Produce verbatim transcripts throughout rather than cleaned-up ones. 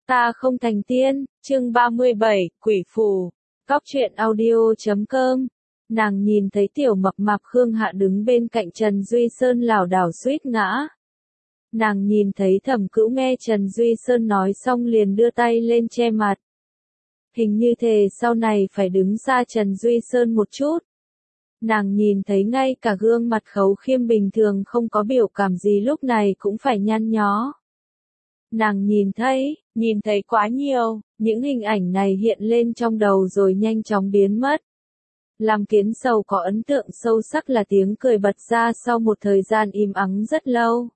Ta không thành tiên, chương ba mươi bảy, quỷ phù. Góc truyện audio chấm com. Nàng nhìn thấy tiểu mập mạp Khương Hạ đứng bên cạnh Trần Duy Sơn lảo đảo suýt ngã. Nàng nhìn thấy Thẩm Cữu nghe Trần Duy Sơn nói xong liền đưa tay lên che mặt. Hình như thề sau này phải đứng xa Trần Duy Sơn một chút. Nàng nhìn thấy ngay cả gương mặt Khấu Khiêm bình thường không có biểu cảm gì lúc này cũng phải nhăn nhó. Nàng nhìn thấy, nhìn thấy quá nhiều, những hình ảnh này hiện lên trong đầu rồi nhanh chóng biến mất. Làm Kiến Sầu có ấn tượng sâu sắc là tiếng cười bật ra sau một thời gian im ắng rất lâu.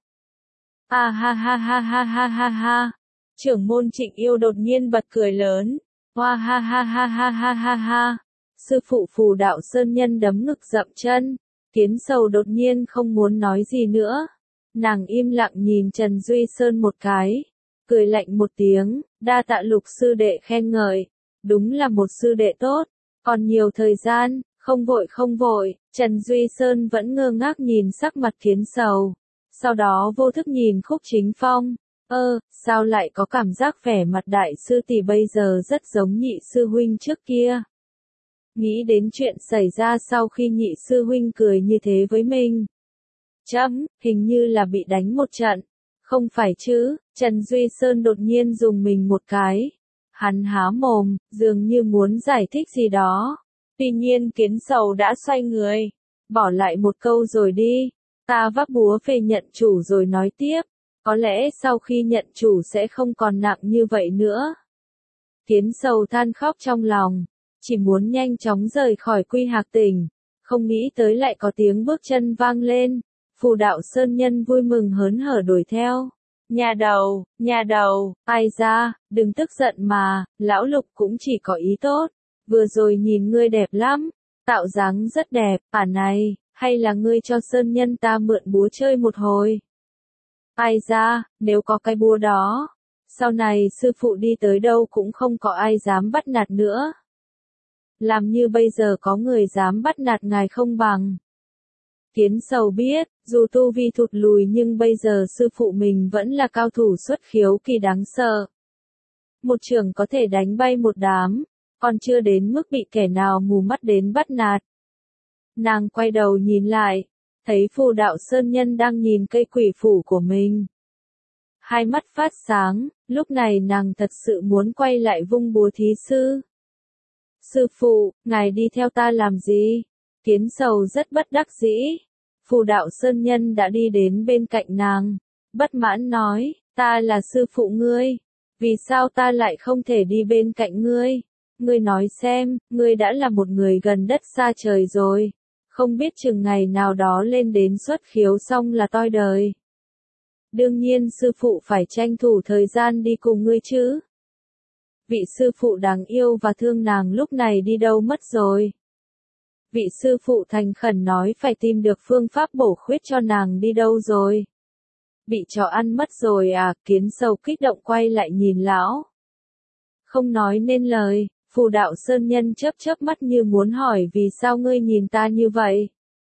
À ha ha ha ha ha ha ha. Trưởng môn Trịnh Yêu đột nhiên bật cười lớn. Hoa ha ha ha ha ha ha ha. Sư phụ Phù Đạo Sơn Nhân đấm ngực dậm chân. Kiến Sầu đột nhiên không muốn nói gì nữa. Nàng im lặng nhìn Trần Duy Sơn một cái, cười lạnh một tiếng, đa tạ Lục sư đệ khen ngợi, đúng là một sư đệ tốt, còn nhiều thời gian, không vội không vội. Trần Duy Sơn vẫn ngơ ngác nhìn sắc mặt Kiến Sầu, sau đó vô thức nhìn Khúc Chính Phong, ơ, sao lại có cảm giác vẻ mặt đại sư tỷ bây giờ rất giống nhị sư huynh trước kia. Nghĩ đến chuyện xảy ra sau khi nhị sư huynh cười như thế với mình. Chấm, hình như là bị đánh một trận. Không phải chứ, Trần Duy Sơn đột nhiên dùng mình một cái. Hắn há mồm, dường như muốn giải thích gì đó. Tuy nhiên Kiến Sầu đã xoay người, bỏ lại một câu rồi đi. Ta vác búa về nhận chủ rồi nói tiếp. Có lẽ sau khi nhận chủ sẽ không còn nặng như vậy nữa. Kiến Sầu than khóc trong lòng, chỉ muốn nhanh chóng rời khỏi Quy Hạc Tỉnh. Không nghĩ tới lại có tiếng bước chân vang lên. Phù Đạo Sơn Nhân vui mừng hớn hở đuổi theo. Nhà đầu, nhà đầu, ai ra, đừng tức giận mà, lão Lục cũng chỉ có ý tốt. Vừa rồi nhìn ngươi đẹp lắm, tạo dáng rất đẹp, à này, hay là ngươi cho Sơn Nhân ta mượn búa chơi một hồi. Ai ra, nếu có cái búa đó, sau này sư phụ đi tới đâu cũng không có ai dám bắt nạt nữa. Làm như bây giờ có người dám bắt nạt ngài không bằng. Kiến Sầu biết, dù tu vi thụt lùi nhưng bây giờ sư phụ mình vẫn là cao thủ xuất khiếu kỳ đáng sợ. Một trưởng có thể đánh bay một đám, còn chưa đến mức bị kẻ nào mù mắt đến bắt nạt. Nàng quay đầu nhìn lại, thấy Phù Đạo Sơn Nhân đang nhìn cây quỷ phủ của mình. Hai mắt phát sáng, lúc này nàng thật sự muốn quay lại vung búa thí sư. Sư phụ, ngài đi theo ta làm gì? Kiến Sầu rất bất đắc dĩ. Phù Đạo Sơn Nhân đã đi đến bên cạnh nàng, bất mãn nói, ta là sư phụ ngươi, vì sao ta lại không thể đi bên cạnh ngươi? Ngươi nói xem, ngươi đã là một người gần đất xa trời rồi, không biết chừng ngày nào đó lên đến xuất khiếu xong là toi đời. Đương nhiên sư phụ phải tranh thủ thời gian đi cùng ngươi chứ. Vị sư phụ đáng yêu và thương nàng lúc này đi đâu mất rồi? Vị sư phụ thành khẩn nói phải tìm được phương pháp bổ khuyết cho nàng đi đâu rồi? Bị chó ăn mất rồi à? Kiến Sầu kích động quay lại nhìn lão. Không nói nên lời, Phù Đạo Sơn Nhân chớp chớp mắt như muốn hỏi vì sao ngươi nhìn ta như vậy?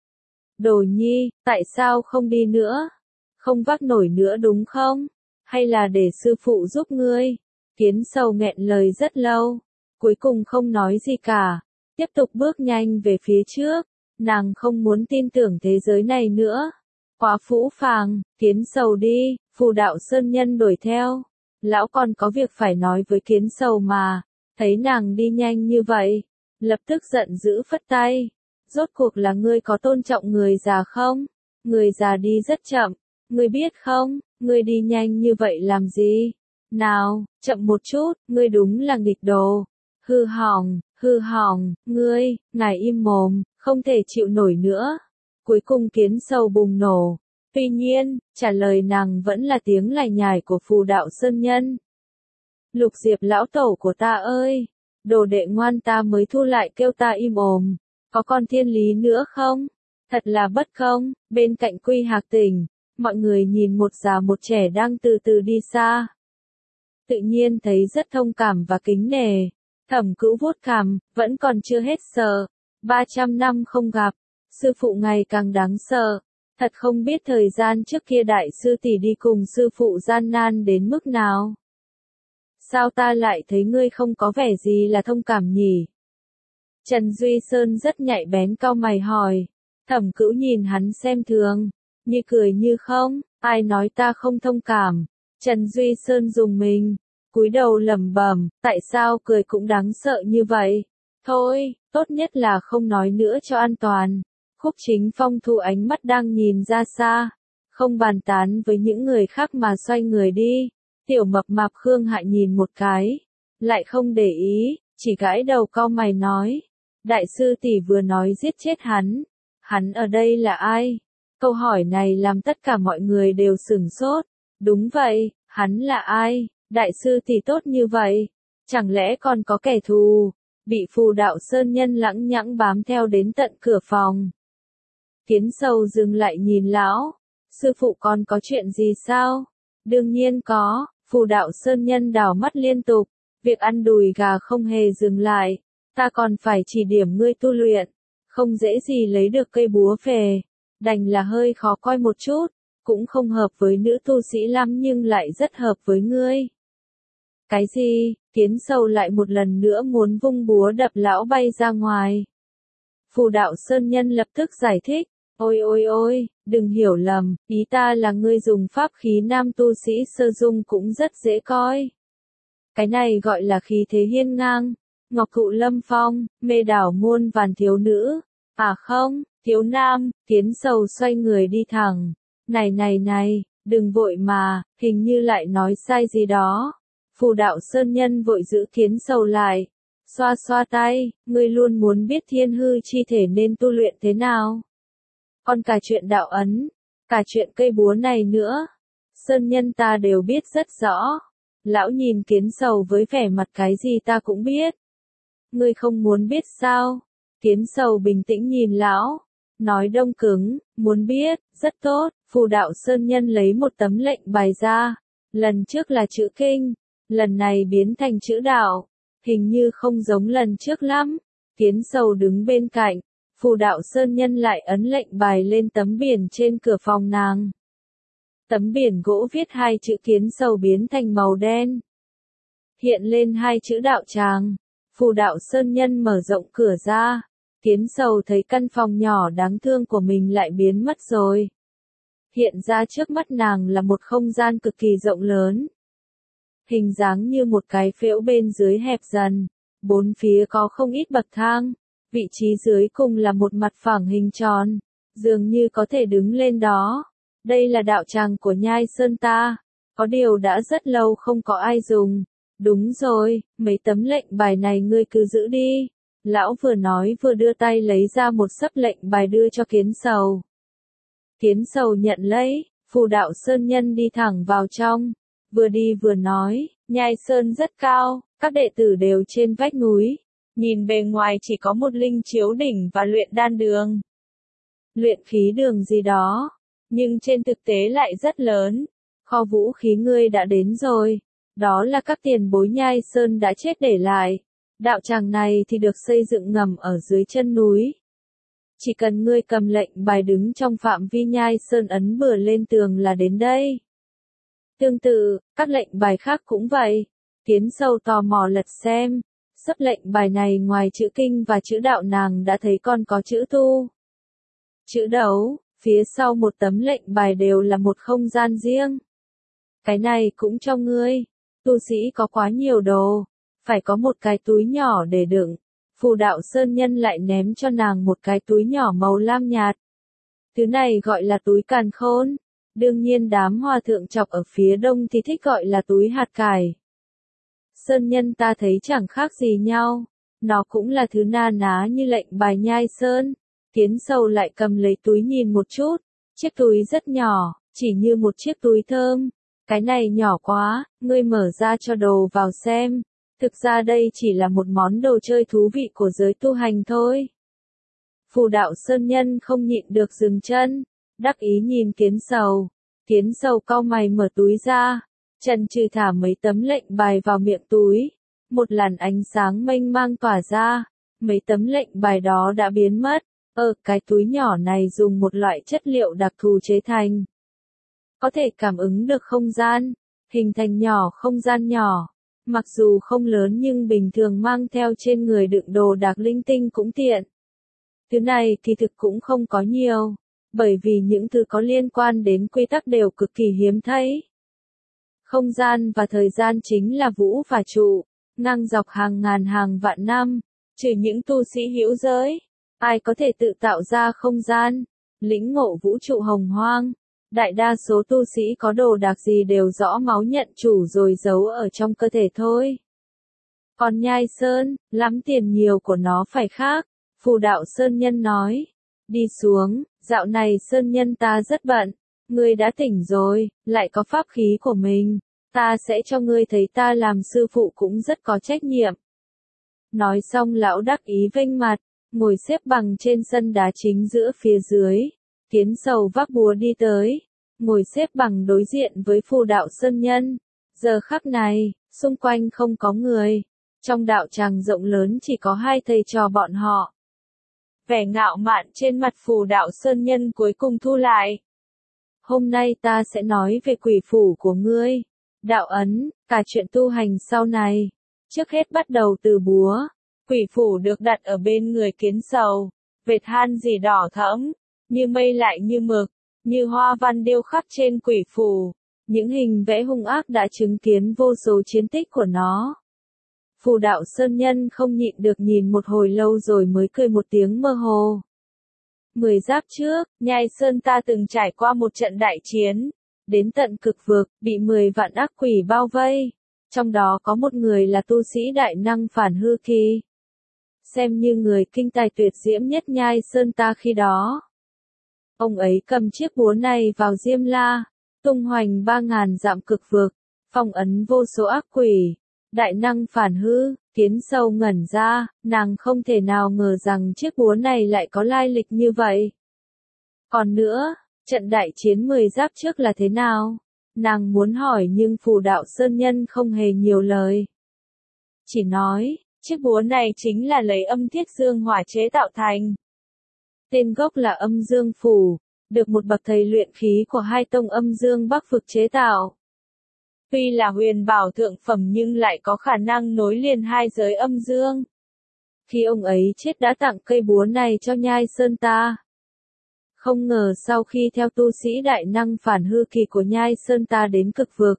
Đồ nhi, tại sao không đi nữa? Không vác nổi nữa đúng không? Hay là để sư phụ giúp ngươi? Kiến Sầu nghẹn lời rất lâu, cuối cùng không nói gì cả. Tiếp tục bước nhanh về phía trước, nàng không muốn tin tưởng thế giới này nữa. Quá phũ phàng, Kiến Sầu đi, Phù Đạo Sơn Nhân đuổi theo. Lão còn có việc phải nói với Kiến Sầu mà, thấy nàng đi nhanh như vậy, lập tức giận dữ phất tay. Rốt cuộc là ngươi có tôn trọng người già không? Người già đi rất chậm, ngươi biết không, ngươi đi nhanh như vậy làm gì? Nào, chậm một chút, ngươi đúng là nghịch đồ. Hư hỏng. Hư hỏng, ngươi, ngài im mồm, không thể chịu nổi nữa. Cuối cùng Kiến Sầu bùng nổ. Tuy nhiên, trả lời nàng vẫn là tiếng lải nhải của Phù Đạo Sơn Nhân. Lục Diệp lão tẩu của ta ơi, đồ đệ ngoan ta mới thu lại kêu ta im ồm. Có con thiên lý nữa không? Thật là bất công. Bên cạnh Quy Hạc Tỉnh, mọi người nhìn một già một trẻ đang từ từ đi xa. Tự nhiên thấy rất thông cảm và kính nể. Thẩm Cữu vuốt cằm, vẫn còn chưa hết sợ. ba trăm năm không gặp, sư phụ ngày càng đáng sợ. Thật không biết thời gian trước kia đại sư tỷ đi cùng sư phụ gian nan đến mức nào. Sao ta lại thấy ngươi không có vẻ gì là thông cảm nhỉ? Trần Duy Sơn rất nhạy bén cau mày hỏi. Thẩm Cửu nhìn hắn xem thường, như cười như không, ai nói ta không thông cảm. Trần Duy Sơn dùng mình, cúi đầu lẩm bẩm, tại sao cười cũng đáng sợ như vậy? Thôi, tốt nhất là không nói nữa cho an toàn. Khúc Chính Phong thu ánh mắt đang nhìn ra xa, không bàn tán với những người khác mà xoay người đi. Tiểu mập mạp Khương Hại nhìn một cái, lại không để ý, chỉ gãi đầu cau mày nói. Đại sư tỷ vừa nói giết chết hắn. Hắn ở đây là ai? Câu hỏi này làm tất cả mọi người đều sửng sốt. Đúng vậy, hắn là ai? Đại sư tỷ tốt như vậy, chẳng lẽ còn có kẻ thù? Bị Phù Đạo Sơn Nhân lãng nhãng bám theo đến tận cửa phòng. Kiến Sầu dừng lại nhìn lão. Sư phụ con có chuyện gì sao? Đương nhiên có. Phù Đạo Sơn Nhân đảo mắt liên tục. Việc ăn đùi gà không hề dừng lại. Ta còn phải chỉ điểm ngươi tu luyện. Không dễ gì lấy được cây búa về. Đành là hơi khó coi một chút. Cũng không hợp với nữ tu sĩ lắm nhưng lại rất hợp với ngươi. Cái gì? Kiến Sầu lại một lần nữa muốn vung búa đập lão bay ra ngoài. Phù Đạo Sơn Nhân lập tức giải thích. Ôi ôi ôi, đừng hiểu lầm, ý ta là ngươi dùng pháp khí nam tu sĩ sơ dung cũng rất dễ coi. Cái này gọi là khí thế hiên ngang. Ngọc Thụ Lâm Phong, mê đảo muôn vàn thiếu nữ. À không, thiếu nam. Kiến Sầu xoay người đi thẳng. Này này này, đừng vội mà, hình như lại nói sai gì đó. Phù Đạo Sơn Nhân vội giữ Kiến Sầu lại. Xoa xoa tay, ngươi luôn muốn biết thiên hư chi thể nên tu luyện thế nào. Còn cả chuyện đạo ấn, cả chuyện cây búa này nữa. Sơn Nhân ta đều biết rất rõ. Lão nhìn Kiến Sầu với vẻ mặt cái gì ta cũng biết. Ngươi không muốn biết sao? Kiến Sầu bình tĩnh nhìn lão. Nói đông cứng, muốn biết, rất tốt. Phù Đạo Sơn Nhân lấy một tấm lệnh bài ra. Lần trước là chữ kinh, lần này biến thành chữ đạo. Hình như không giống lần trước lắm. Kiến Sầu đứng bên cạnh. Phù Đạo Sơn Nhân lại ấn lệnh bài lên tấm biển trên cửa phòng nàng. Tấm biển gỗ viết hai chữ Kiến Sầu biến thành màu đen. Hiện lên hai chữ đạo tràng. Phù Đạo Sơn Nhân mở rộng cửa ra. Kiến Sầu thấy căn phòng nhỏ đáng thương của mình lại biến mất rồi. Hiện ra trước mắt nàng là một không gian cực kỳ rộng lớn. Hình dáng như một cái phễu bên dưới hẹp dần. Bốn phía có không ít bậc thang. Vị trí dưới cùng là một mặt phẳng hình tròn. Dường như có thể đứng lên đó. Đây là đạo tràng của Nhai Sơn ta. Có điều đã rất lâu không có ai dùng. Đúng rồi, mấy tấm lệnh bài này ngươi cứ giữ đi. Lão vừa nói vừa đưa tay lấy ra một sấp lệnh bài đưa cho Kiến Sầu. Kiến Sầu nhận lấy, Phù Đạo Sơn Nhân đi thẳng vào trong. Vừa đi vừa nói, Nhai Sơn rất cao, các đệ tử đều trên vách núi. Nhìn bề ngoài chỉ có một linh chiếu đỉnh và luyện đan đường. Luyện khí đường gì đó. Nhưng trên thực tế lại rất lớn. Kho vũ khí ngươi đã đến rồi. Đó là các tiền bối Nhai Sơn đã chết để lại. Đạo tràng này thì được xây dựng ngầm ở dưới chân núi. Chỉ cần ngươi cầm lệnh bài đứng trong phạm vi Nhai Sơn ấn bừa lên tường là đến đây. Tương tự, các lệnh bài khác cũng vậy. Kiến Sầu tò mò lật xem. Sấp lệnh bài này ngoài chữ kinh và chữ đạo nàng đã thấy còn có chữ tu. Chữ đấu, phía sau một tấm lệnh bài đều là một không gian riêng. Cái này cũng cho ngươi. Tu sĩ có quá nhiều đồ. Phải có một cái túi nhỏ để đựng. Phù Đạo Sơn Nhân lại ném cho nàng một cái túi nhỏ màu lam nhạt. Thứ này gọi là túi càn khôn. Đương nhiên đám hòa thượng chọc ở phía đông thì thích gọi là túi hạt cải. Sơn Nhân ta thấy chẳng khác gì nhau. Nó cũng là thứ na ná như lệnh bài Nhai Sơn. Kiến Sầu lại cầm lấy túi nhìn một chút. Chiếc túi rất nhỏ, chỉ như một chiếc túi thơm. Cái này nhỏ quá, ngươi mở ra cho đồ vào xem. Thực ra đây chỉ là một món đồ chơi thú vị của giới tu hành thôi. Phù Đạo Sơn Nhân không nhịn được dừng chân. Đắc ý nhìn Kiến Sầu. Kiến Sầu cau mày mở túi ra. Trần trừ thả mấy tấm lệnh bài vào miệng túi. Một làn ánh sáng mênh mang tỏa ra. Mấy tấm lệnh bài đó đã biến mất. Ờ, cái túi nhỏ này dùng một loại chất liệu đặc thù chế thành. Có thể cảm ứng được không gian. Hình thành nhỏ không gian nhỏ. Mặc dù không lớn nhưng bình thường mang theo trên người đựng đồ đạc linh tinh cũng tiện. Thứ này thì thực cũng không có nhiều, bởi vì những thứ có liên quan đến quy tắc đều cực kỳ hiếm thấy. Không gian và thời gian chính là vũ và trụ, ngang dọc hàng ngàn hàng vạn năm, trừ những tu sĩ hữu giới, ai có thể tự tạo ra không gian, lĩnh ngộ vũ trụ hồng hoang. Đại đa số tu sĩ có đồ đạc gì đều rõ máu nhận chủ rồi giấu ở trong cơ thể thôi. Còn Nhai Sơn, lắm tiền nhiều của nó phải khác, Phù Đạo Sơn Nhân nói. Đi xuống, dạo này Sơn Nhân ta rất bận, ngươi đã tỉnh rồi, lại có pháp khí của mình, ta sẽ cho ngươi thấy ta làm sư phụ cũng rất có trách nhiệm. Nói xong lão đắc ý vênh mặt, ngồi xếp bằng trên sân đá chính giữa phía dưới. Kiến Sầu vác búa đi tới, ngồi xếp bằng đối diện với Phù Đạo Sơn Nhân. Giờ khắc này, xung quanh không có người. Trong đạo tràng rộng lớn chỉ có hai thầy trò bọn họ. Vẻ ngạo mạn trên mặt Phù Đạo Sơn Nhân cuối cùng thu lại. Hôm nay ta sẽ nói về quỷ phủ của ngươi. Đạo ấn, cả chuyện tu hành sau này. Trước hết bắt đầu từ búa. Quỷ phủ được đặt ở bên người Kiến Sầu. Vệt than gì đỏ thẫm, như mây lại như mực, như hoa văn điêu khắc trên quỷ phủ. Những hình vẽ hung ác đã chứng kiến vô số chiến tích của nó. Phù Đạo Sơn Nhân không nhịn được nhìn một hồi lâu rồi mới cười một tiếng mơ hồ. Mười giáp trước, Nhai Sơn ta từng trải qua một trận đại chiến. Đến tận cực vực, bị mười vạn ác quỷ bao vây. Trong đó có một người là tu sĩ đại năng Phản Hư Kỳ. Xem như người kinh tài tuyệt diễm nhất Nhai Sơn ta khi đó. Ông ấy cầm chiếc búa này vào Diêm La, tung hoành ba ngàn dặm cực vực, phong ấn vô số ác quỷ. Đại năng Phản Hư, Kiến Sầu ngẩn ra, nàng không thể nào ngờ rằng chiếc búa này lại có lai lịch như vậy. Còn nữa, trận đại chiến mười giáp trước là thế nào? Nàng muốn hỏi nhưng Phù Đạo Sơn Nhân không hề nhiều lời. Chỉ nói, chiếc búa này chính là lấy âm thiết dương hỏa chế tạo thành. Tên gốc là âm dương phủ, được một bậc thầy luyện khí của hai tông âm dương Bắc vực chế tạo. Tuy là huyền bảo thượng phẩm nhưng lại có khả năng nối liền hai giới âm dương. Khi ông ấy chết đã tặng cây búa này cho Nhai Sơn ta. Không ngờ sau khi theo tu sĩ đại năng Phản Hư Kỳ của Nhai Sơn ta đến cực vực,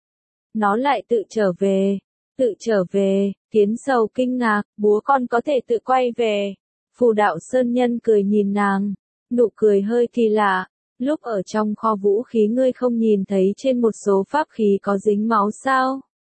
nó lại tự trở về. Tự trở về, Kiến Sầu kinh ngạc, búa con có thể tự quay về. Phù Đạo Sơn Nhân cười nhìn nàng, nụ cười hơi kỳ lạ. Lúc ở trong kho vũ khí ngươi không nhìn thấy trên một số pháp khí có dính máu sao?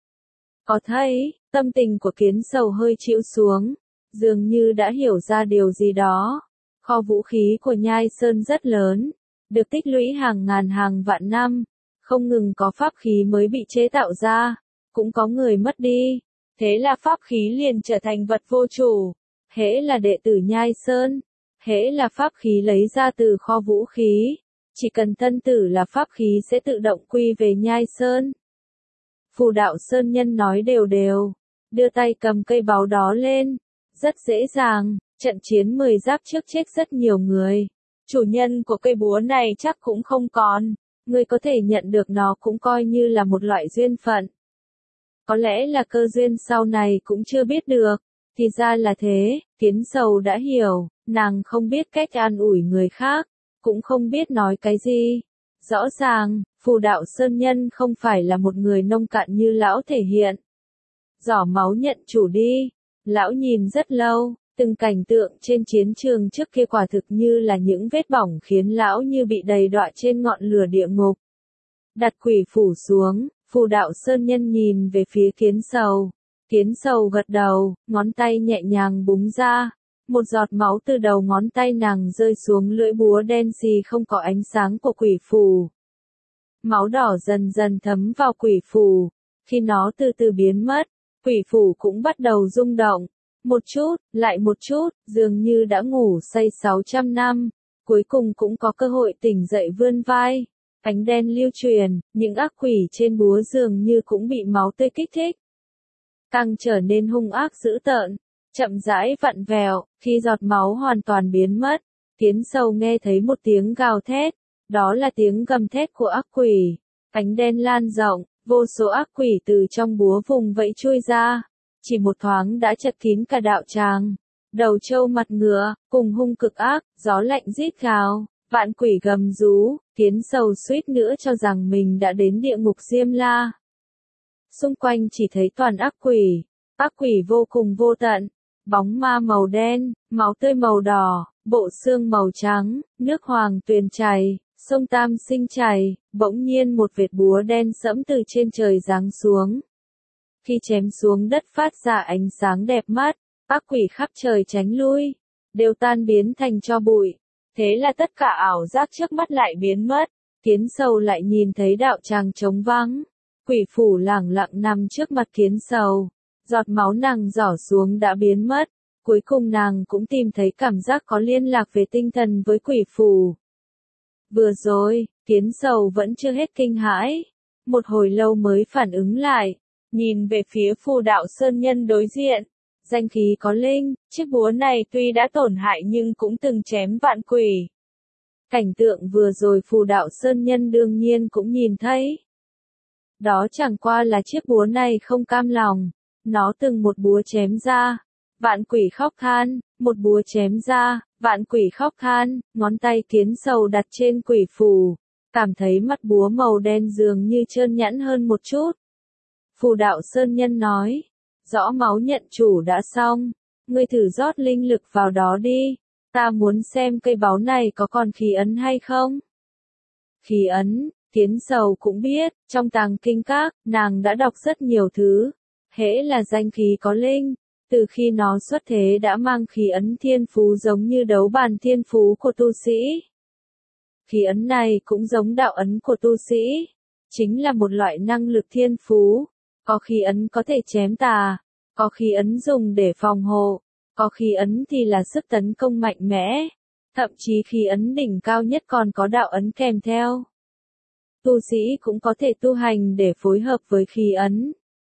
Có thấy, tâm tình của Kiến Sầu hơi chịu xuống, dường như đã hiểu ra điều gì đó. Kho vũ khí của Nhai Sơn rất lớn, được tích lũy hàng ngàn hàng vạn năm, không ngừng có pháp khí mới bị chế tạo ra, cũng có người mất đi, thế là pháp khí liền trở thành vật vô chủ. Hễ là đệ tử Nhai Sơn, hễ là pháp khí lấy ra từ kho vũ khí, chỉ cần thân tử là pháp khí sẽ tự động quy về Nhai Sơn. Phù Đạo Sơn Nhân nói đều đều, đưa tay cầm cây báu đó lên, rất dễ dàng, trận chiến mười giáp trước chết rất nhiều người. Chủ nhân của cây búa này chắc cũng không còn, người có thể nhận được nó cũng coi như là một loại duyên phận. Có lẽ là cơ duyên sau này cũng chưa biết được, thì ra là thế, Kiến Sầu đã hiểu, nàng không biết cách an ủi người khác, cũng không biết nói cái gì. Rõ ràng, Phù Đạo Sơn Nhân không phải là một người nông cạn như lão thể hiện. Giỏ máu nhận chủ đi, lão nhìn rất lâu, từng cảnh tượng trên chiến trường trước kia quả thực như là những vết bỏng khiến lão như bị đầy đọa trên ngọn lửa địa ngục. Đặt quỷ phủ xuống, Phù Đạo Sơn Nhân nhìn về phía Kiến Sầu. Kiến Sầu gật đầu, ngón tay nhẹ nhàng búng ra. Một giọt máu từ đầu ngón tay nàng rơi xuống lưỡi búa đen xì không có ánh sáng của quỷ phù. Máu đỏ dần dần thấm vào quỷ phù. Khi nó từ từ biến mất, quỷ phù cũng bắt đầu rung động. Một chút, lại một chút, dường như đã ngủ say sáu trăm năm. Cuối cùng cũng có cơ hội tỉnh dậy vươn vai. Ánh đen lưu truyền, những ác quỷ trên búa dường như cũng bị máu tươi kích thích. Càng trở nên hung ác dữ tợn, chậm rãi vặn vẹo, khi giọt máu hoàn toàn biến mất, Kiến Sầu nghe thấy một tiếng gào thét, đó là tiếng gầm thét của ác quỷ. Ánh đen lan rộng, Vô số ác quỷ từ trong búa vùng vẫy chui ra, chỉ một thoáng đã chật kín cả đạo tràng. Đầu trâu mặt ngựa, cùng hung cực ác, gió lạnh rít gào, vạn quỷ gầm rú, Kiến Sầu suýt nữa cho rằng mình đã đến địa ngục Diêm La. Xung quanh chỉ thấy toàn ác quỷ, ác quỷ vô cùng vô tận, bóng ma màu đen, máu tươi màu đỏ, bộ xương màu trắng, nước hoàng tuyền chảy, sông Tam Sinh chảy, bỗng nhiên một vệt búa đen sẫm từ trên trời giáng xuống. Khi chém xuống đất phát ra ánh sáng đẹp mắt, ác quỷ khắp trời tránh lui, đều tan biến thành tro bụi. Thế là tất cả ảo giác trước mắt lại biến mất, Kiến Sầu lại nhìn thấy đạo tràng trống vắng. Quỷ phủ lẳng lặng nằm trước mặt Kiến Sầu, giọt máu nàng rỏ xuống đã biến mất, cuối cùng nàng cũng tìm thấy cảm giác có liên lạc về tinh thần với quỷ phủ. Vừa rồi, Kiến Sầu vẫn chưa hết kinh hãi, một hồi lâu mới phản ứng lại, nhìn về phía Phù Đạo Sơn Nhân đối diện, danh khí có linh, chiếc búa này tuy đã tổn hại nhưng cũng từng chém vạn quỷ. Cảnh tượng vừa rồi Phù Đạo Sơn Nhân đương nhiên cũng nhìn thấy. Đó chẳng qua là chiếc búa này không cam lòng, nó từng một búa chém ra, vạn quỷ khóc than, một búa chém ra, vạn quỷ khóc than, ngón tay Kiến Sầu đặt trên quỷ phù, cảm thấy mắt búa màu đen dường như trơn nhẵn hơn một chút. Phù Đạo Sơn Nhân nói, rõ máu nhận chủ đã xong, ngươi thử rót linh lực vào đó đi, ta muốn xem cây báu này có còn khí ấn hay không. Khí ấn, Kiến Sầu cũng biết, trong tàng kinh các, nàng đã đọc rất nhiều thứ, hễ là danh khí có linh, từ khi nó xuất thế đã mang khí ấn thiên phú giống như đấu bàn thiên phú của tu sĩ. Khí ấn này cũng giống đạo ấn của tu sĩ, chính là một loại năng lực thiên phú, có khí ấn có thể chém tà, có khí ấn dùng để phòng hộ, có khí ấn thì là sức tấn công mạnh mẽ, thậm chí khí ấn đỉnh cao nhất còn có đạo ấn kèm theo. Tu sĩ cũng có thể tu hành để phối hợp với khí ấn.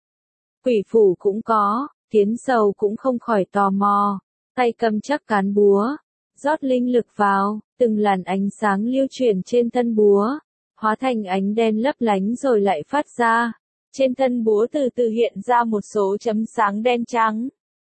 Quỷ phủ cũng có, Kiến Sầu cũng không khỏi tò mò, tay cầm chắc cán búa, rót linh lực vào, từng làn ánh sáng lưu chuyển trên thân búa, hóa thành ánh đen lấp lánh rồi lại phát ra. Trên thân búa từ từ hiện ra một số chấm sáng đen trắng.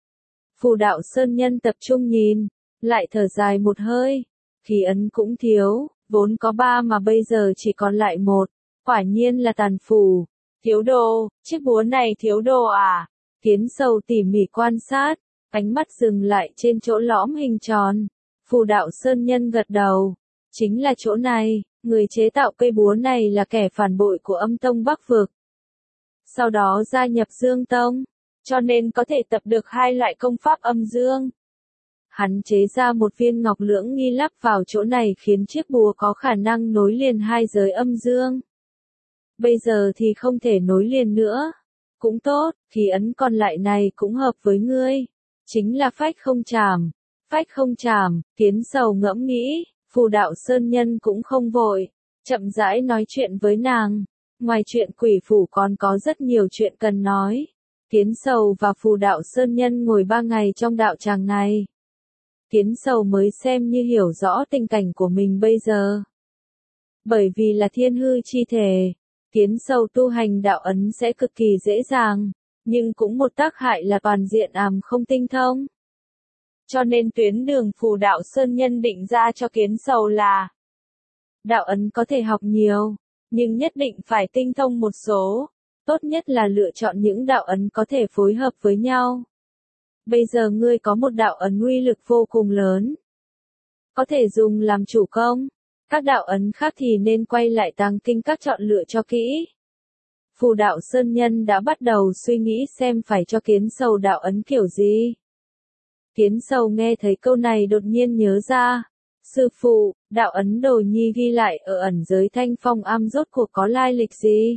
Phù Đạo Sơn Nhân tập trung nhìn, lại thở dài một hơi, khí ấn cũng thiếu, vốn có ba mà bây giờ chỉ còn lại một, quả nhiên là tàn phù. Thiếu đồ, chiếc búa này thiếu đồ à? Kiến Sầu tỉ mỉ quan sát, ánh mắt dừng lại trên chỗ lõm hình tròn. Phù Đạo Sơn Nhân gật đầu, chính là chỗ này, người chế tạo cây búa này là kẻ phản bội của Âm Tông Bắc Vực. Sau đó gia nhập Dương Tông, cho nên có thể tập được hai loại công pháp âm dương. Hắn chế ra một viên ngọc lưỡng nghi lắp vào chỗ này khiến chiếc búa có khả năng nối liền hai giới âm dương. Bây giờ thì không thể nối liền nữa. Cũng tốt, khí ấn còn lại này cũng hợp với ngươi. Chính là phách không chàm. Phách không chàm, Kiến Sầu ngẫm nghĩ, Phù Đạo Sơn Nhân cũng không vội, chậm rãi nói chuyện với nàng. Ngoài chuyện quỷ phủ còn có rất nhiều chuyện cần nói. Kiến Sầu và Phù Đạo Sơn Nhân ngồi ba ngày trong đạo tràng này. Kiến Sầu mới xem như hiểu rõ tình cảnh của mình bây giờ. Bởi vì là thiên hư chi thể, Kiến Sầu tu hành đạo ấn sẽ cực kỳ dễ dàng, nhưng cũng một tác hại là toàn diện àm không tinh thông. Cho nên tuyến đường Phù Đạo Sơn Nhân định ra cho Kiến Sầu là đạo ấn có thể học nhiều, nhưng nhất định phải tinh thông một số, tốt nhất là lựa chọn những đạo ấn có thể phối hợp với nhau. Bây giờ ngươi có một đạo ấn uy lực vô cùng lớn, có thể dùng làm chủ công, các đạo ấn khác thì nên quay lại tàng kinh các chọn lựa cho kỹ. Phù Đạo Sơn Nhân đã bắt đầu suy nghĩ xem phải cho Kiến Sầu đạo ấn kiểu gì. Kiến Sầu nghe thấy câu này đột nhiên nhớ ra. Sư phụ, đạo ấn Đồ Nhi ghi lại ở ẩn giới Thanh Phong Am rốt cuộc có lai lịch gì?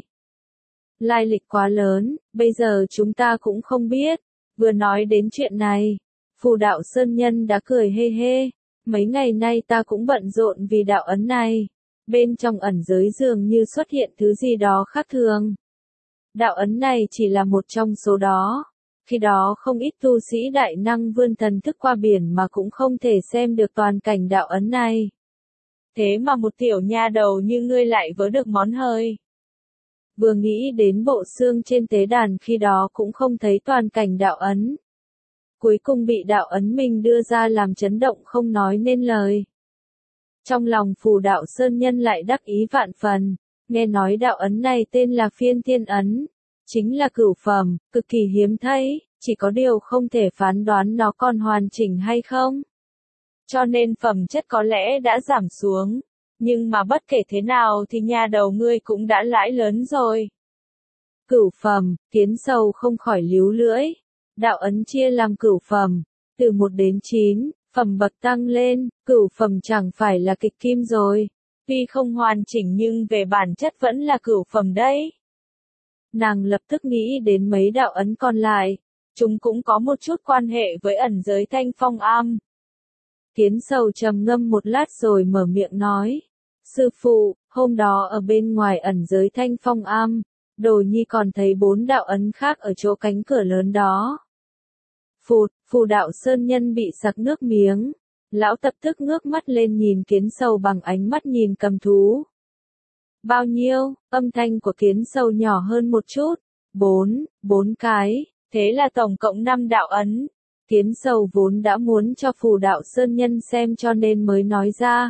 Lai lịch quá lớn, bây giờ chúng ta cũng không biết. Vừa nói đến chuyện này, Phù Đạo Sơn Nhân đã cười hê hê. Mấy ngày nay ta cũng bận rộn vì đạo ấn này. Bên trong ẩn giới dường như xuất hiện thứ gì đó khác thường. Đạo ấn này chỉ là một trong số đó. Khi đó không ít tu sĩ đại năng vươn thần thức qua biển mà cũng không thể xem được toàn cảnh đạo ấn này. Thế mà một tiểu nha đầu như ngươi lại vớ được món hời. vừa nghĩ đến bộ xương trên tế đàn khi đó cũng không thấy toàn cảnh đạo ấn. Cuối cùng bị đạo ấn mình đưa ra làm chấn động không nói nên lời. Trong lòng Phù Đạo Sơn Nhân lại đắc ý vạn phần, nghe nói đạo ấn này tên là Phiên Thiên Ấn, chính là cửu phẩm, cực kỳ hiếm thấy, chỉ có điều không thể phán đoán nó còn hoàn chỉnh hay không. Cho nên phẩm chất có lẽ đã giảm xuống, nhưng mà bất kể thế nào thì nhà đầu ngươi cũng đã lãi lớn rồi. Cửu phẩm, Kiến Sầu không khỏi líu lưỡi. Đạo ấn chia làm cửu phẩm, từ một đến chín, phẩm bậc tăng lên, cửu phẩm chẳng phải là kịch kim rồi. Tuy không hoàn chỉnh nhưng về bản chất vẫn là cửu phẩm đấy. Nàng lập tức nghĩ đến mấy đạo ấn còn lại, chúng cũng có một chút quan hệ với ẩn giới Thanh Phong Am. Kiến Sầu trầm ngâm một lát rồi mở miệng nói, sư phụ, hôm đó ở bên ngoài ẩn giới Thanh Phong Am, Đồ Nhi còn thấy bốn đạo ấn khác ở chỗ cánh cửa lớn đó. Phụt, Phù Đạo Sơn Nhân bị sặc nước miếng, lão tập tức ngước mắt lên nhìn Kiến Sầu bằng ánh mắt nhìn cầm thú. Bao nhiêu? Âm thanh của Kiến Sầu nhỏ hơn một chút. Bốn, bốn cái, thế là tổng cộng năm đạo ấn. Kiến Sầu vốn đã muốn cho Phù Đạo Sơn Nhân xem cho nên mới nói ra.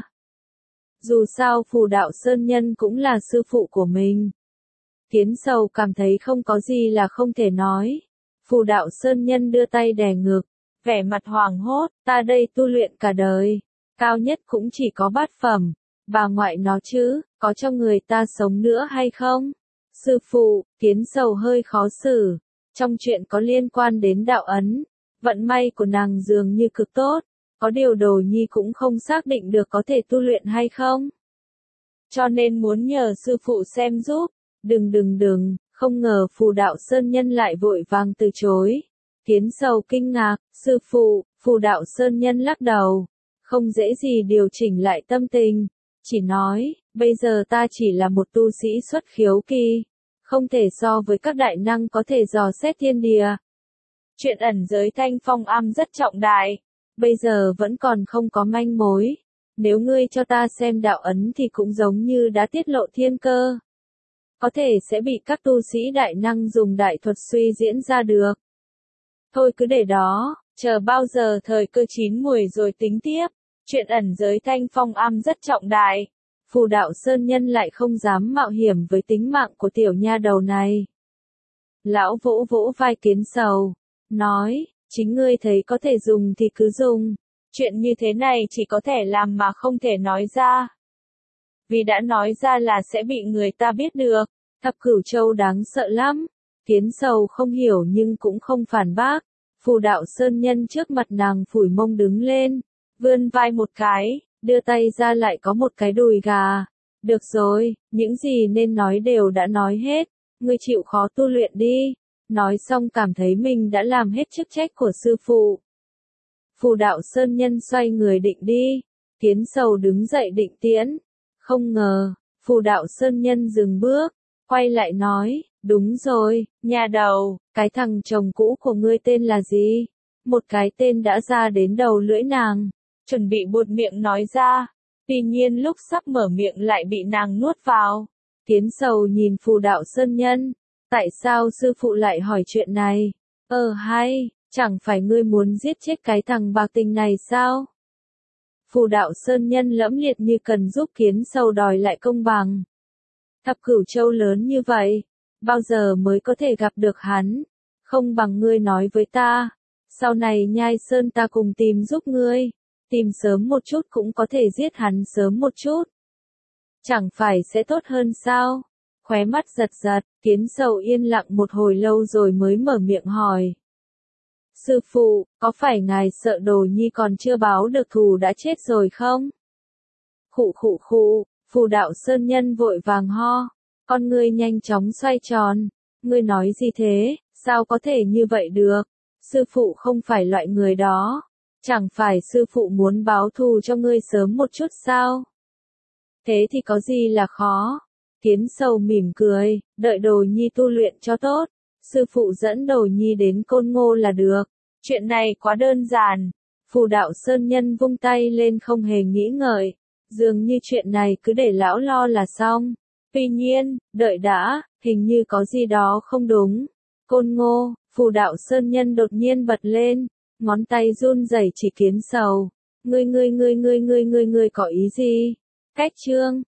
Dù sao Phù Đạo Sơn Nhân cũng là sư phụ của mình. Kiến Sầu cảm thấy không có gì là không thể nói. Phù Đạo Sơn Nhân đưa tay đè ngực, vẻ mặt hoảng hốt, ta đây tu luyện cả đời, cao nhất cũng chỉ có bát phẩm, bà ngoại nó chứ, có cho người ta sống nữa hay không? Sư phụ, Kiến Sầu hơi khó xử, trong chuyện có liên quan đến đạo ấn, vận may của nàng dường như cực tốt, có điều Đồ Nhi cũng không xác định được có thể tu luyện hay không. Cho nên muốn nhờ sư phụ xem giúp, đừng đừng đừng, không ngờ Phù Đạo Sơn Nhân lại vội vàng từ chối. Kiến Sầu kinh ngạc, sư phụ, Phù Đạo Sơn Nhân lắc đầu, không dễ gì điều chỉnh lại tâm tình, chỉ nói, bây giờ ta chỉ là một tu sĩ xuất khiếu kỳ, không thể so với các đại năng có thể dò xét thiên địa. Chuyện ẩn giới Thanh Phong Am rất trọng đại, bây giờ vẫn còn không có manh mối, nếu ngươi cho ta xem đạo ấn thì cũng giống như đã tiết lộ thiên cơ. Có thể sẽ bị các tu sĩ đại năng dùng đại thuật suy diễn ra được. Thôi cứ để đó, chờ bao giờ thời cơ chín muồi rồi tính tiếp, chuyện ẩn giới Thanh Phong Am rất trọng đại. Phù Đạo Sơn Nhân lại không dám mạo hiểm với tính mạng của tiểu nha đầu này. Lão vỗ vỗ vai Kiến Sầu, nói, chính ngươi thấy có thể dùng thì cứ dùng, chuyện như thế này chỉ có thể làm mà không thể nói ra. Vì đã nói ra là sẽ bị người ta biết được, Thập Cửu Châu đáng sợ lắm. Kiến Sầu không hiểu nhưng cũng không phản bác. Phù Đạo Sơn Nhân trước mặt nàng phủi mông đứng lên, vươn vai một cái, đưa tay ra lại có một cái đùi gà. Được rồi, những gì nên nói đều đã nói hết, ngươi chịu khó tu luyện đi. Nói xong cảm thấy mình đã làm hết chức trách của sư phụ. Phù Đạo Sơn Nhân xoay người định đi, Kiến Sầu đứng dậy định tiễn. Không ngờ, Phù Đạo Sơn Nhân dừng bước, quay lại nói, đúng rồi, nhà đầu, cái thằng chồng cũ của ngươi tên là gì? Một cái tên đã ra đến đầu lưỡi nàng, chuẩn bị buột miệng nói ra, tuy nhiên lúc sắp mở miệng lại bị nàng nuốt vào. Kiến Sầu nhìn Phù Đạo Sơn Nhân, tại sao sư phụ lại hỏi chuyện này? Ờ hay, chẳng phải ngươi muốn giết chết cái thằng bạc tình này sao? Phù Đạo Sơn Nhân lẫm liệt như cần giúp Kiến Sầu đòi lại công bằng. Thập Cửu Châu lớn như vậy, bao giờ mới có thể gặp được hắn? Không bằng ngươi nói với ta, sau này Nhai Sơn ta cùng tìm giúp ngươi, tìm sớm một chút cũng có thể giết hắn sớm một chút. Chẳng phải sẽ tốt hơn sao? Khóe mắt giật giật, Kiến Sầu yên lặng một hồi lâu rồi mới mở miệng hỏi. Sư phụ, có phải ngài sợ Đồ Nhi còn chưa báo được thù đã chết rồi không? Khụ khụ khụ, Phù Đạo Sơn Nhân vội vàng ho, con ngươi nhanh chóng xoay tròn, ngươi nói gì thế, sao có thể như vậy được, sư phụ không phải loại người đó, chẳng phải sư phụ muốn báo thù cho ngươi sớm một chút sao? Thế thì có gì là khó? Kiến Sầu mỉm cười, đợi Đồ Nhi tu luyện cho tốt, sư phụ dẫn Đồ Nhi đến Côn Ngô là được, chuyện này quá đơn giản. Phù Đạo Sơn Nhân vung tay lên không hề nghĩ ngợi, dường như chuyện này cứ để lão lo là xong. Tuy nhiên, đợi đã, Hình như có gì đó không đúng. Côn Ngô, Phù Đạo Sơn Nhân đột nhiên bật lên, ngón tay run rẩy chỉ Kiến Sầu. Ngươi ngươi ngươi ngươi ngươi ngươi ngươi có ý gì? Cách Trương,